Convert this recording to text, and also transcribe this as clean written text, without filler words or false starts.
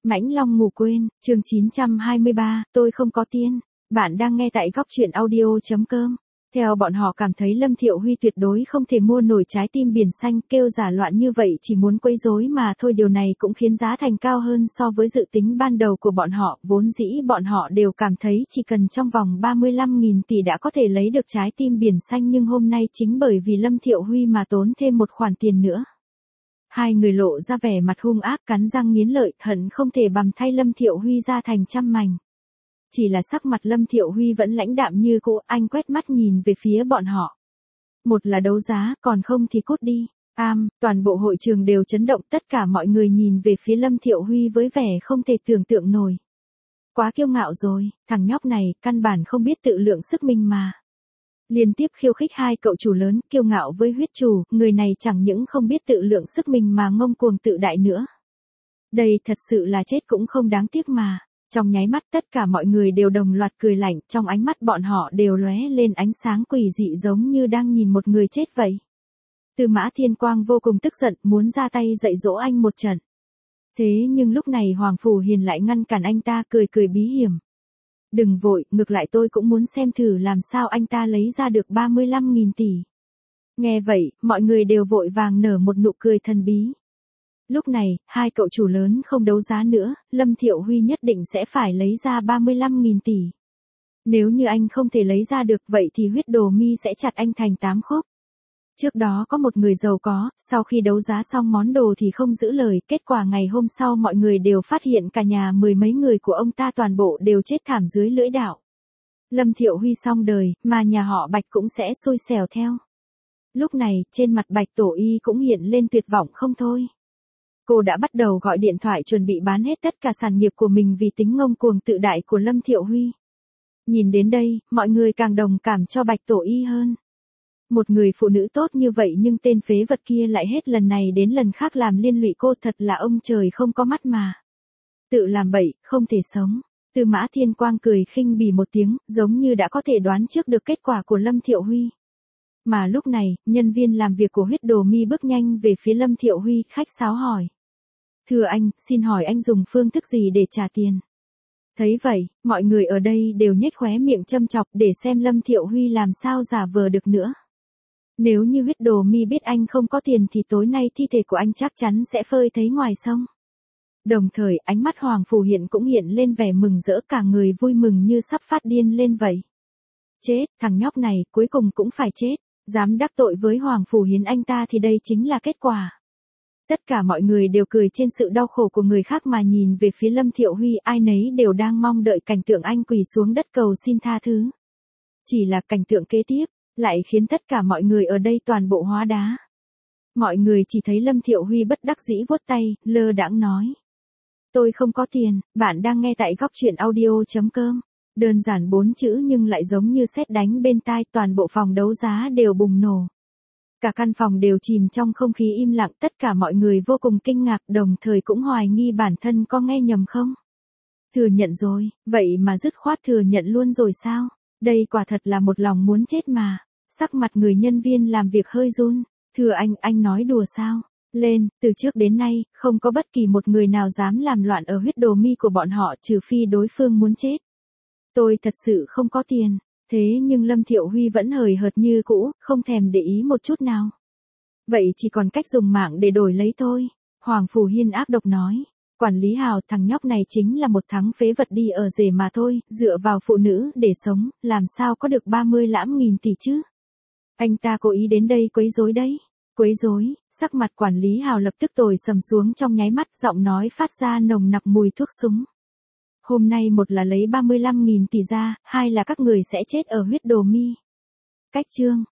Mãnh Long ngủ quên, chương 923, tôi không có tiền. Bạn đang nghe tại góc truyện audio.com. Theo bọn họ cảm thấy Lâm Thiệu Huy tuyệt đối không thể mua nổi trái tim biển xanh, kêu giả loạn như vậy chỉ muốn quấy rối mà thôi. Điều này cũng khiến giá thành cao hơn so với dự tính ban đầu của bọn họ. Vốn dĩ bọn họ đều cảm thấy chỉ cần trong vòng 35.000 tỷ đã có thể lấy được trái tim biển xanh, nhưng hôm nay chính bởi vì Lâm Thiệu Huy mà tốn thêm một khoản tiền nữa. Hai người lộ ra vẻ mặt hung ác, cắn răng nghiến lợi, hận không thể bằm thay Lâm Thiệu Huy ra thành trăm mảnh. Chỉ là sắc mặt Lâm Thiệu Huy vẫn lãnh đạm như cũ, anh quét mắt nhìn về phía bọn họ. Một là đấu giá, còn không thì cút đi. Toàn bộ hội trường đều chấn động, tất cả mọi người nhìn về phía Lâm Thiệu Huy với vẻ không thể tưởng tượng nổi. Quá kiêu ngạo rồi, thằng nhóc này, căn bản không biết tự lượng sức mình mà. Liên tiếp khiêu khích hai cậu chủ lớn, kiêu ngạo với huyết chủ, người này chẳng những không biết tự lượng sức mình mà ngông cuồng tự đại nữa. Đây thật sự là chết cũng không đáng tiếc mà. Trong nháy mắt tất cả mọi người đều đồng loạt cười lạnh, trong ánh mắt bọn họ đều lóe lên ánh sáng quỷ dị giống như đang nhìn một người chết vậy. Tư Mã Thiên Quang vô cùng tức giận, muốn ra tay dạy dỗ anh một trận. Thế nhưng lúc này Hoàng Phủ Hiền lại ngăn cản anh ta, cười cười bí hiểm. Đừng vội, ngược lại tôi cũng muốn xem thử làm sao anh ta lấy ra được 35.000 tỷ. Nghe vậy, mọi người đều vội vàng nở một nụ cười thần bí. Lúc này, hai cậu chủ lớn không đấu giá nữa, Lâm Thiệu Huy nhất định sẽ phải lấy ra 35.000 tỷ. Nếu như anh không thể lấy ra được vậy thì huyết đồ mi sẽ chặt anh thành 8 khúc. Trước đó có một người giàu có, sau khi đấu giá xong món đồ thì không giữ lời, kết quả ngày hôm sau mọi người đều phát hiện cả nhà mười mấy người của ông ta toàn bộ đều chết thảm dưới lưỡi đạo. Lâm Thiệu Huy xong đời, mà nhà họ Bạch cũng sẽ xui xẻo theo. Lúc này, trên mặt Bạch Tổ Y cũng hiện lên tuyệt vọng không thôi. Cô đã bắt đầu gọi điện thoại chuẩn bị bán hết tất cả sản nghiệp của mình vì tính ngông cuồng tự đại của Lâm Thiệu Huy. Nhìn đến đây, mọi người càng đồng cảm cho Bạch Tổ Y hơn. Một người phụ nữ tốt như vậy nhưng tên phế vật kia lại hết lần này đến lần khác làm liên lụy cô, thật là ông trời không có mắt mà. Tự làm bậy, không thể sống. Tư Mã Thiên Quang cười khinh bỉ một tiếng, giống như đã có thể đoán trước được kết quả của Lâm Thiệu Huy. Mà lúc này, nhân viên làm việc của huyết đồ mi bước nhanh về phía Lâm Thiệu Huy, khách sáo hỏi. Thưa anh, xin hỏi anh dùng phương thức gì để trả tiền? Thấy vậy, mọi người ở đây đều nhếch khóe miệng châm chọc để xem Lâm Thiệu Huy làm sao giả vờ được nữa. Nếu như huyết đồ mi biết anh không có tiền thì tối nay thi thể của anh chắc chắn sẽ phơi thấy ngoài sông. Đồng thời, ánh mắt Hoàng Phủ Hiền cũng hiện lên vẻ mừng rỡ, cả người vui mừng như sắp phát điên lên vậy. Chết, thằng nhóc này, cuối cùng cũng phải chết. Dám đắc tội với Hoàng Phủ Hiền anh ta thì đây chính là kết quả. Tất cả mọi người đều cười trên sự đau khổ của người khác mà nhìn về phía Lâm Thiệu Huy, ai nấy đều đang mong đợi cảnh tượng anh quỳ xuống đất cầu xin tha thứ. Chỉ là cảnh tượng kế tiếp, lại khiến tất cả mọi người ở đây toàn bộ hóa đá. Mọi người chỉ thấy Lâm Thiệu Huy bất đắc dĩ vuốt tay, lơ đãng nói. Tôi không có tiền, bạn đang nghe tại góc truyện audio.com. Đơn giản 4 chữ nhưng lại giống như sét đánh bên tai, toàn bộ phòng đấu giá đều bùng nổ. Cả căn phòng đều chìm trong không khí im lặng, tất cả mọi người vô cùng kinh ngạc, đồng thời cũng hoài nghi bản thân có nghe nhầm không. Thừa nhận rồi, vậy mà dứt khoát thừa nhận luôn rồi sao? Đây quả thật là một lòng muốn chết mà. Sắc mặt người nhân viên làm việc hơi run. Thưa anh nói đùa sao? Lên, từ trước đến nay, không có bất kỳ một người nào dám làm loạn ở huyết đồ mi của bọn họ trừ phi đối phương muốn chết. Tôi thật sự không có tiền. Thế nhưng Lâm Thiệu Huy vẫn hời hợt như cũ, không thèm để ý một chút nào. Vậy chỉ còn cách dùng mạng để đổi lấy thôi. Hoàng Phủ Hiên ác độc nói. Quản lý Hào, thằng nhóc này chính là một thằng phế vật đi ở rể mà thôi, dựa vào phụ nữ để sống, làm sao có được 35.000 tỷ chứ? Anh ta cố ý đến đây quấy rối đấy. Quấy rối, sắc mặt quản lý Hào lập tức tối sầm xuống, trong nháy mắt giọng nói phát ra nồng nặc mùi thuốc súng. Hôm nay một là lấy 35.000 tỷ ra, hai là các người sẽ chết ở huyết đồ mi. Cách chương.